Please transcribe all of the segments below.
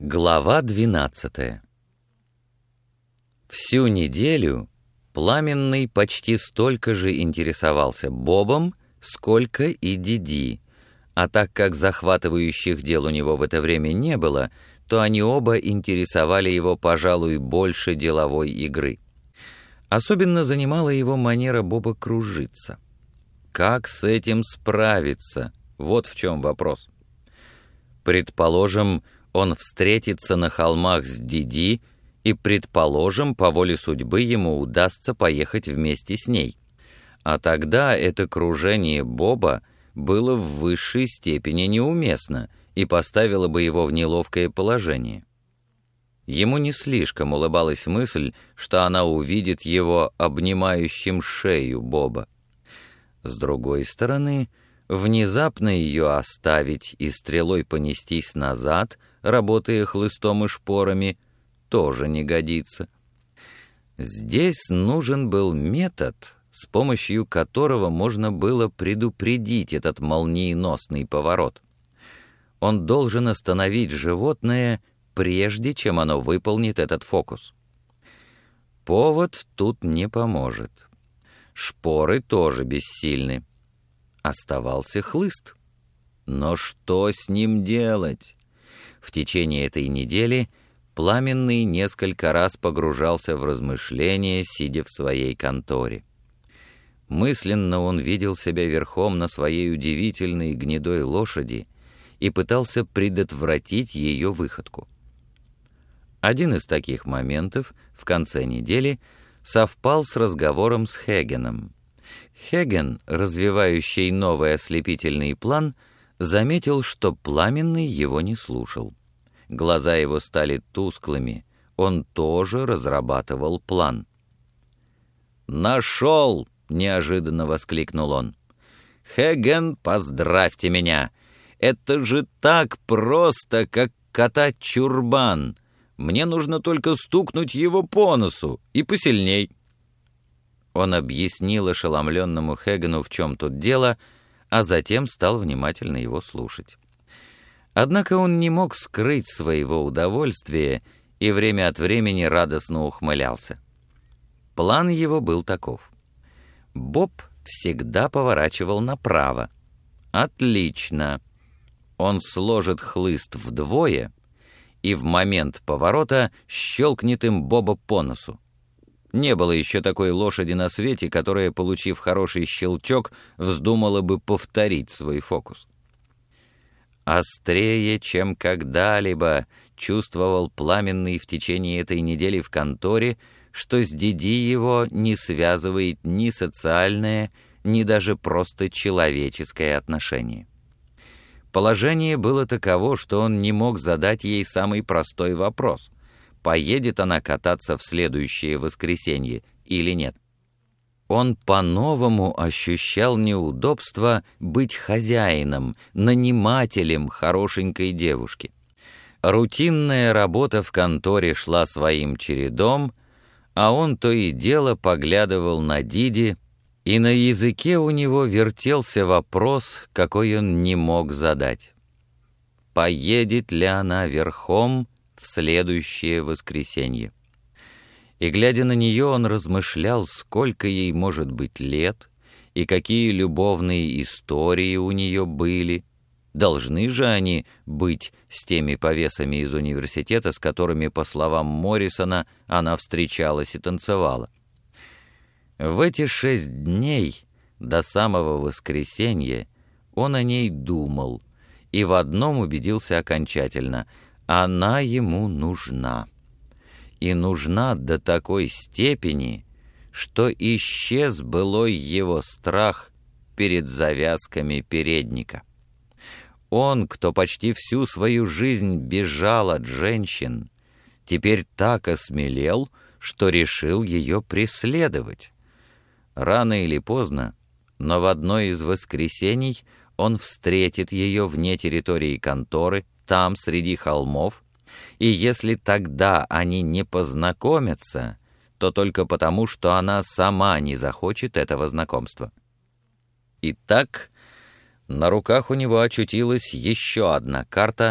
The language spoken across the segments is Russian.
Глава 12. Всю неделю Пламенный почти столько же интересовался Бобом, сколько и Диди, а так как захватывающих дел у него в это время не было, то они оба интересовали его, пожалуй, больше деловой игры. Особенно занимала его манера Боба кружиться. Как с этим справиться? Вот в чем вопрос. Предположим, он встретится на холмах с Диди, и, предположим, по воле судьбы ему удастся поехать вместе с ней. А тогда это кружение Боба было в высшей степени неуместно и поставило бы его в неловкое положение. Ему не слишком улыбалась мысль, что она увидит его обнимающим шею Боба. С другой стороны, внезапно ее оставить и стрелой понестись назад, работая хлыстом и шпорами, тоже не годится. Здесь нужен был метод, с помощью которого можно было предупредить этот молниеносный поворот. Он должен остановить животное, прежде чем оно выполнит этот фокус. Повод тут не поможет. Шпоры тоже бессильны. Оставался хлыст. Но что с ним делать? В течение этой недели Пламенный несколько раз погружался в размышления, сидя в своей конторе. Мысленно он видел себя верхом на своей удивительной гнедой лошади и пытался предотвратить ее выходку. Один из таких моментов в конце недели совпал с разговором с Хегеном. Хеген, развивающий новый ослепительный план, заметил, что Пламенный его не слушал. Глаза его стали тусклыми, он тоже разрабатывал план. «Нашел!» — неожиданно воскликнул он. «Хеген, поздравьте меня! Это же так просто, как катать чурбан! Мне нужно только стукнуть его по носу, и посильней!» Он объяснил ошеломленному Хегену, в чем тут дело, а затем стал внимательно его слушать. Однако он не мог скрыть своего удовольствия и время от времени радостно ухмылялся. План его был таков. Боб всегда поворачивал направо. Отлично. Он сложит хлыст вдвое и в момент поворота щелкнет им Боба по носу. Не было еще такой лошади на свете, которая, получив хороший щелчок, вздумала бы повторить свой фокус. Острее, чем когда-либо, чувствовал Пламенный в течение этой недели в конторе, что с Диди его не связывает ни социальное, ни даже просто человеческое отношение. Положение было таково, что он не мог задать ей самый простой вопрос: поедет она кататься в следующее воскресенье или нет. Он по-новому ощущал неудобство быть хозяином, нанимателем хорошенькой девушки. Рутинная работа в конторе шла своим чередом, а он то и дело поглядывал на Диди, и на языке у него вертелся вопрос, какой он не мог задать. Поедет ли она верхом в следующее воскресенье? И, глядя на нее, он размышлял, сколько ей может быть лет, и какие любовные истории у нее были. Должны же они быть с теми повесами из университета, с которыми, по словам Моррисона, она встречалась и танцевала. В эти 6 дней до самого воскресенья он о ней думал, и в одном убедился окончательно — она ему нужна. И нужна до такой степени, что исчез былой его страх перед завязками передника. Он, кто почти всю свою жизнь бежал от женщин, теперь так осмелел, что решил ее преследовать. Рано или поздно, но в одно из воскресений он встретит ее вне территории конторы, там, среди холмов, и если тогда они не познакомятся, то только потому, что она сама не захочет этого знакомства. Итак, на руках у него очутилась еще одна карта,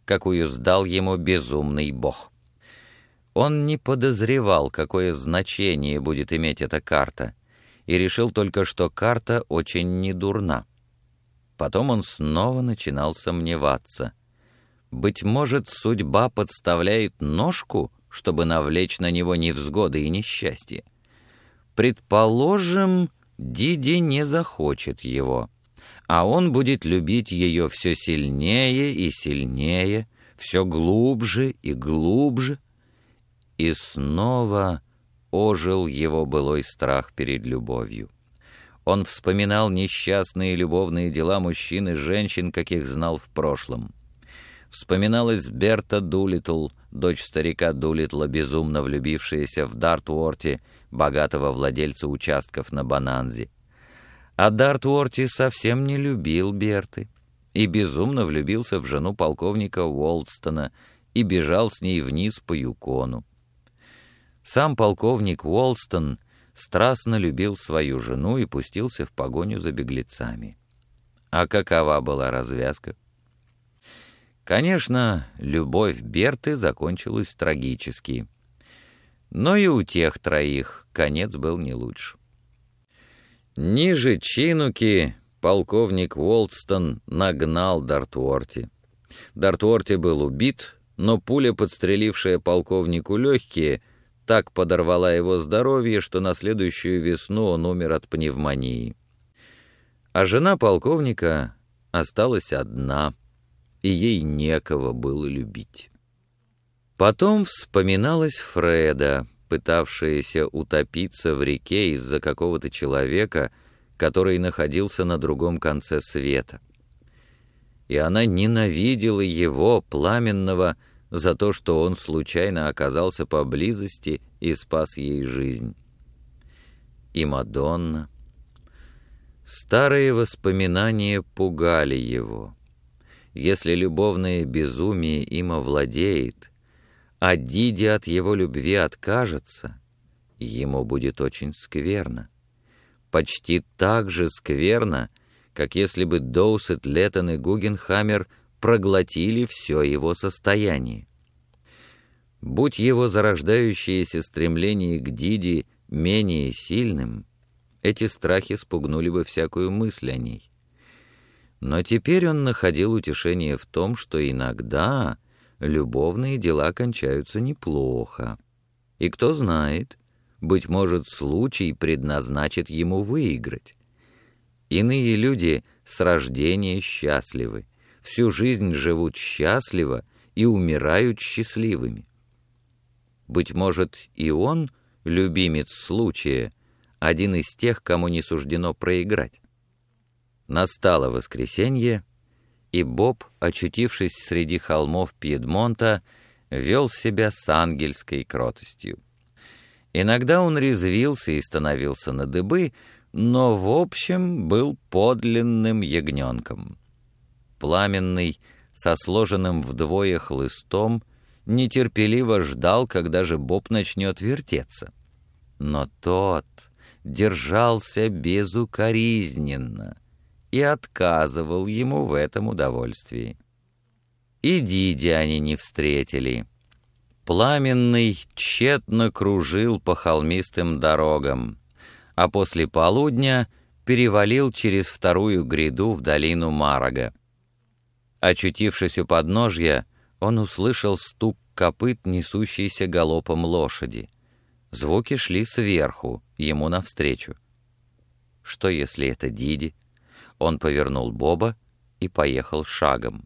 какую сдал ему безумный бог. Он не подозревал, какое значение будет иметь эта карта, и решил только, что карта очень недурна. Потом он снова начинал сомневаться. Быть может, судьба подставляет ножку, чтобы навлечь на него невзгоды и несчастье. Предположим, Диди не захочет его, а он будет любить ее все сильнее и сильнее, все глубже и глубже. И снова ожил его былой страх перед любовью. Он вспоминал несчастные любовные дела мужчин и женщин, каких знал в прошлом. Вспоминалась Берта Дулиттл, дочь старика Дулиттла, безумно влюбившаяся в Дартуорти, богатого владельца участков на Бонанзе. А Дартуорти совсем не любил Берты и безумно влюбился в жену полковника Уолстона и бежал с ней вниз по Юкону. Сам полковник Уолстон страстно любил свою жену и пустился в погоню за беглецами. А какова была развязка? Конечно, любовь Берты закончилась трагически. Но и у тех троих конец был не лучше. Ниже Чинуки полковник Уолстон нагнал Дартуорти. Дартуорти был убит, но пуля, подстрелившая полковнику легкие, так подорвала его здоровье, что на следующую весну он умер от пневмонии. А жена полковника осталась одна, и ей некого было любить. Потом вспоминалась Фреда, пытавшаяся утопиться в реке из-за какого-то человека, который находился на другом конце света. И она ненавидела его, Пламенного, за то, что он случайно оказался поблизости и спас ей жизнь. И Мадонна. Старые воспоминания пугали его. Если любовное безумие им овладеет, а Диди от его любви откажется, ему будет очень скверно. Почти так же скверно, как если бы Доусет, Леттон и Гугенхаммер проглотили все его состояние. Будь его зарождающееся стремление к Диди менее сильным, эти страхи спугнули бы всякую мысль о ней. Но теперь он находил утешение в том, что иногда любовные дела кончаются неплохо. И кто знает, быть может, случай предназначит ему выиграть. Иные люди с рождения счастливы, всю жизнь живут счастливо и умирают счастливыми. Быть может, и он, любимец случая, один из тех, кому не суждено проиграть. Настало воскресенье, и Боб, очутившись среди холмов Пьедмонта, вел себя с ангельской кротостью. Иногда он резвился и становился на дыбы, но в общем был подлинным ягненком. Пламенный, со сложенным вдвое хлыстом, нетерпеливо ждал, когда же Боб начнет вертеться. Но тот держался безукоризненно и отказывал ему в этом удовольствии. И Диди они не встретили. Пламенный тщетно кружил по холмистым дорогам, а после полудня перевалил через вторую гряду в долину Марага. Очутившись у подножья, он услышал стук копыт, несущейся галопом лошади. Звуки шли сверху, ему навстречу. Что, если это Диди? Он повернул Боба и поехал шагом.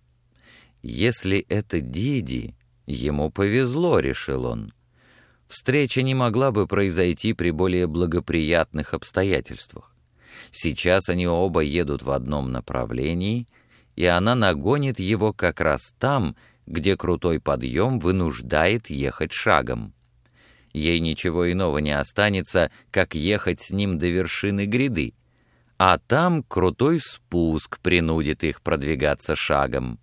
Если это Диди, ему повезло, решил он. Встреча не могла бы произойти при более благоприятных обстоятельствах. Сейчас они оба едут в одном направлении, и она нагонит его как раз там, где крутой подъем вынуждает ехать шагом. Ей ничего иного не останется, как ехать с ним до вершины гряды, а там крутой спуск принудит их продвигаться шагом.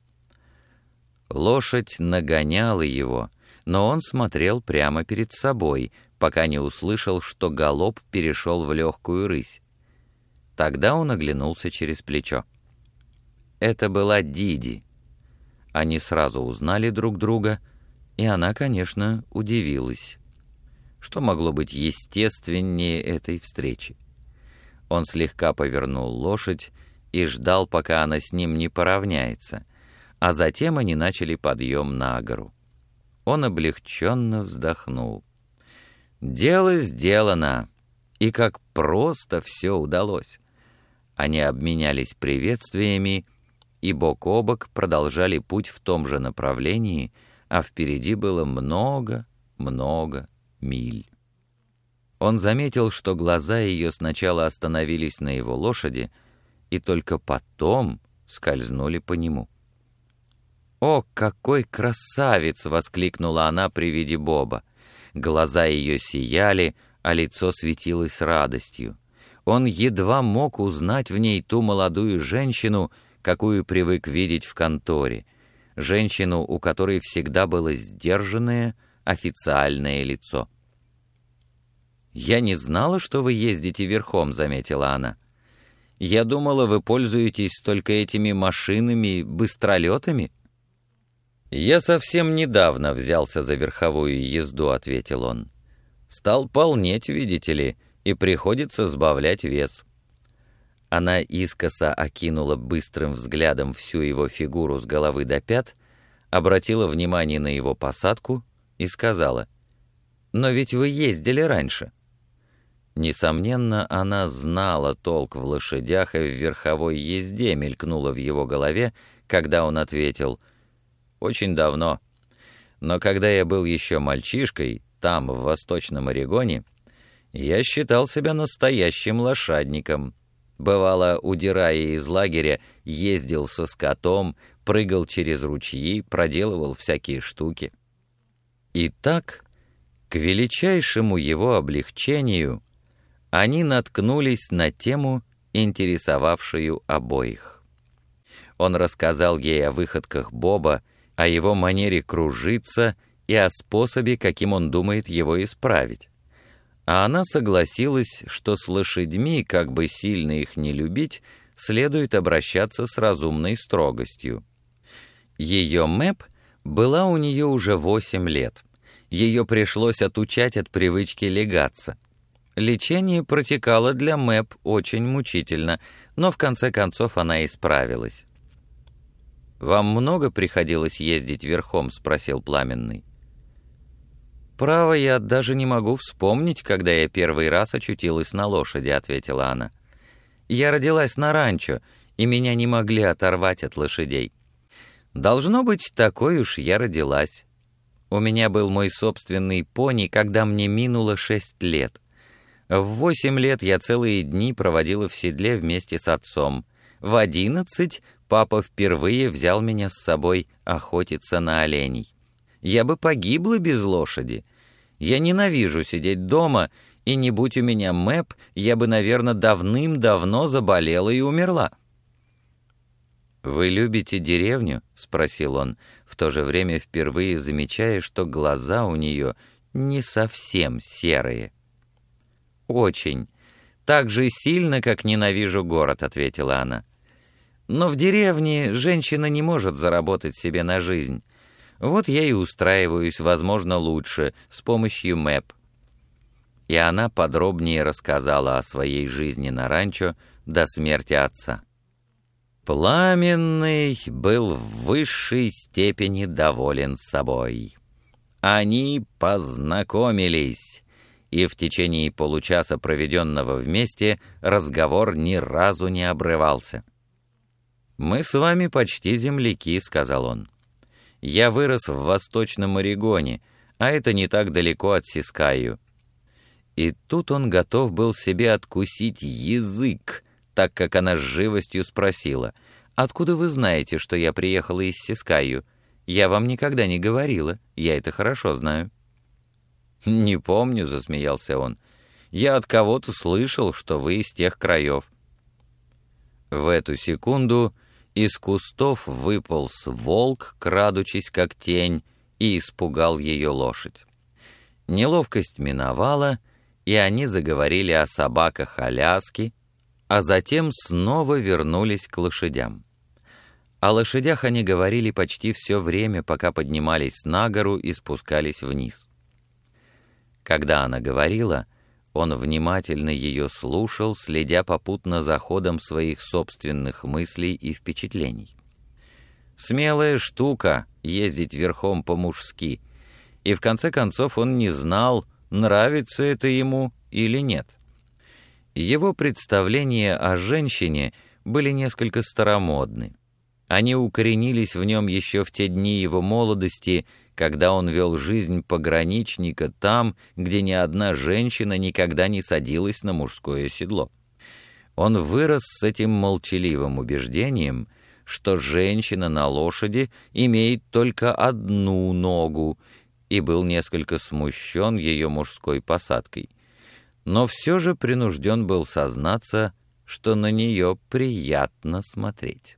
Лошадь нагоняла его, но он смотрел прямо перед собой, пока не услышал, что галоп перешел в легкую рысь. Тогда он оглянулся через плечо. Это была Диди. Они сразу узнали друг друга, и она, конечно, удивилась. Что могло быть естественнее этой встречи? Он слегка повернул лошадь и ждал, пока она с ним не поравняется, а затем они начали подъем на гору. Он облегченно вздохнул. Дело сделано, и как просто все удалось. Они обменялись приветствиями и бок о бок продолжали путь в том же направлении, а впереди было много миль. Он заметил, что глаза ее сначала остановились на его лошади и только потом скользнули по нему. «О, какой красавец!» — воскликнула она при виде Боба. Глаза ее сияли, а лицо светилось радостью. Он едва мог узнать в ней ту молодую женщину, какую привык видеть в конторе, женщину, у которой всегда было сдержанное, официальное лицо. «Я не знала, что вы ездите верхом», — заметила она. «Я думала, вы пользуетесь только этими машинами, быстролетами». «Я совсем недавно взялся за верховую езду», — ответил он. «Стал полнеть, видите ли, и приходится сбавлять вес». Она искоса окинула быстрым взглядом всю его фигуру с головы до пят, обратила внимание на его посадку и сказала: «Но ведь вы ездили раньше». Несомненно, она знала толк в лошадях и в верховой езде, мелькнула в его голове, когда он ответил: «Очень давно. Но когда я был еще мальчишкой, там, в Восточном Орегоне, я считал себя настоящим лошадником. Бывало, удирая из лагеря, ездил со скотом, прыгал через ручьи, проделывал всякие штуки». И так, к величайшему его облегчению, они наткнулись на тему, интересовавшую обоих. Он рассказал ей о выходках Боба, о его манере кружиться и о способе, каким он думает его исправить. А она согласилась, что с лошадьми, как бы сильно их не любить, следует обращаться с разумной строгостью. Ее Мэп была у нее уже 8 лет. Ее пришлось отучать от привычки лягаться. Лечение протекало для Мэп очень мучительно, но в конце концов она исправилась. «Вам много приходилось ездить верхом?» — спросил Пламенный. «Право, я даже не могу вспомнить, когда я первый раз очутилась на лошади», — ответила она. «Я родилась на ранчо, и меня не могли оторвать от лошадей. Должно быть, такой уж я родилась. У меня был мой собственный пони, когда мне минуло 6 лет. В 8 лет я целые дни проводила в седле вместе с отцом. В 11 папа впервые взял меня с собой охотиться на оленей. Я бы погибла без лошади. Я ненавижу сидеть дома, и не будь у меня Мэп, я бы, наверное, давным-давно заболела и умерла». «Вы любите деревню?» — спросил он, в то же время впервые замечая, что глаза у нее не совсем серые. «Очень. Так же сильно, как ненавижу город», — ответила она. «Но в деревне женщина не может заработать себе на жизнь. Вот я и устраиваюсь, возможно, лучше, с помощью Мэп». И она подробнее рассказала о своей жизни на ранчо до смерти отца. Пламенный был в высшей степени доволен собой. Они познакомились, и в течение получаса, проведенного вместе, разговор ни разу не обрывался. «Мы с вами почти земляки», — сказал он. «Я вырос в Восточном Орегоне, а это не так далеко от Сискайю». И тут он готов был себе откусить язык, так как она с живостью спросила: «Откуда вы знаете, что я приехала из Сискайю? Я вам никогда не говорила, я это хорошо знаю». «Не помню», — засмеялся он. «Я от кого-то слышал, что вы из тех краев». В эту секунду из кустов выполз волк, крадучись как тень, и испугал ее лошадь. Неловкость миновала, и они заговорили о собаках Аляски, а затем снова вернулись к лошадям. О лошадях они говорили почти все время, пока поднимались на гору и спускались вниз. Когда она говорила, он внимательно ее слушал, следя попутно за ходом своих собственных мыслей и впечатлений. Смелая штука — ездить верхом по-мужски, и в конце концов он не знал, нравится это ему или нет. Его представления о женщине были несколько старомодны. Они укоренились в нем еще в те дни его молодости, когда он вел жизнь пограничника там, где ни одна женщина никогда не садилась на мужское седло. Он вырос с этим молчаливым убеждением, что женщина на лошади имеет только одну ногу, и был несколько смущен ее мужской посадкой. Но все же принужден был сознаться, что на нее приятно смотреть.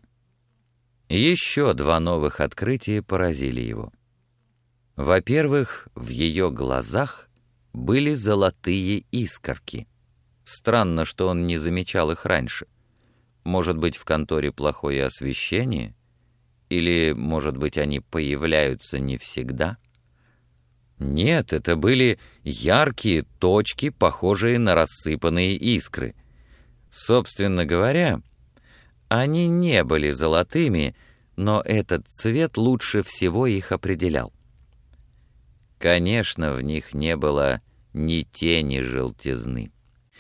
Еще два новых открытия поразили его. Во-первых, в ее глазах были золотые искорки. Странно, что он не замечал их раньше. Может быть, в конторе плохое освещение? Или, может быть, они появляются не всегда? Нет, это были яркие точки, похожие на рассыпанные искры. Собственно говоря, они не были золотыми, но этот цвет лучше всего их определял. Конечно, в них не было ни тени желтизны.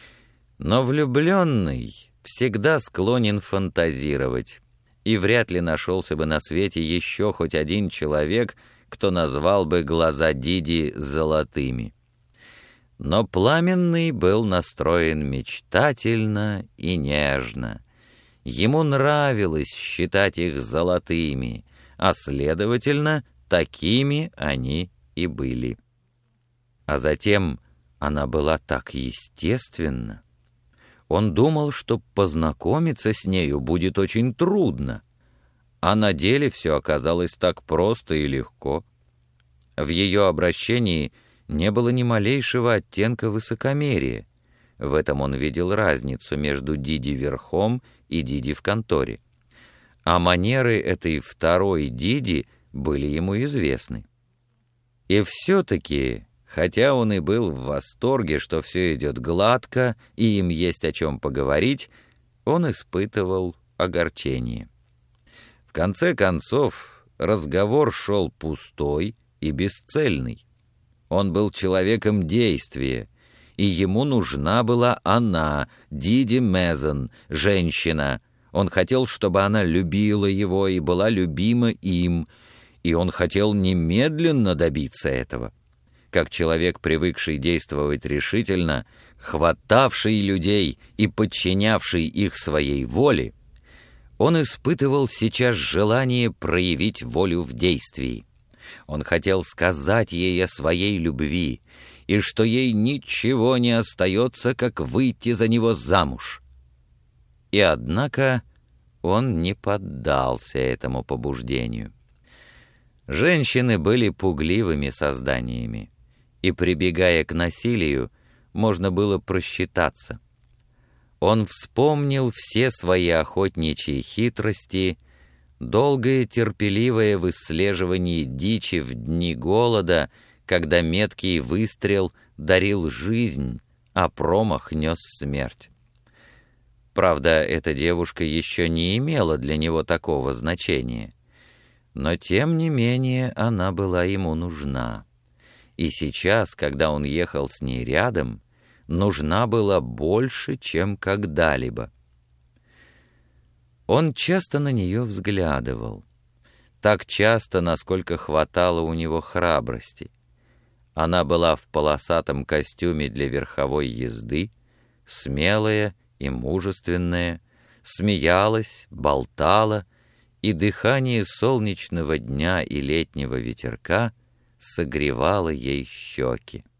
Но влюбленный всегда склонен фантазировать, и вряд ли нашелся бы на свете еще хоть один человек, кто назвал бы глаза Диди золотыми. Но Пламенный был настроен мечтательно и нежно. Ему нравилось считать их золотыми, а, следовательно, такими они и были. А затем она была так естественна. Он думал, что познакомиться с нею будет очень трудно, а на деле все оказалось так просто и легко. В ее обращении не было ни малейшего оттенка высокомерия. В этом он видел разницу между Диди верхом и Диди в конторе. А манеры этой второй Диди были ему известны. И все-таки, хотя он и был в восторге, что все идет гладко и им есть о чем поговорить, он испытывал огорчение. В конце концов, разговор шел пустой и бесцельный. Он был человеком действия, и ему нужна была она, Диди Мезон, женщина. Он хотел, чтобы она любила его и была любима им, и он хотел немедленно добиться этого. Как человек, привыкший действовать решительно, хватавший людей и подчинявший их своей воле, он испытывал сейчас желание проявить волю в действии. Он хотел сказать ей о своей любви, и что ей ничего не остается, как выйти за него замуж. И однако он не поддался этому побуждению. Женщины были пугливыми созданиями, и, прибегая к насилию, можно было просчитаться. Он вспомнил все свои охотничьи хитрости, долгое терпеливое выслеживание дичи в дни голода, когда меткий выстрел дарил жизнь, а промах нес смерть. Правда, эта девушка еще не имела для него такого значения, но тем не менее она была ему нужна. И сейчас, когда он ехал с ней рядом, нужна была больше, чем когда-либо. Он часто на нее взглядывал, так часто, насколько хватало у него храбрости. Она была в полосатом костюме для верховой езды, смелая и мужественная, смеялась, болтала, и дыхание солнечного дня и летнего ветерка согревало ей щеки.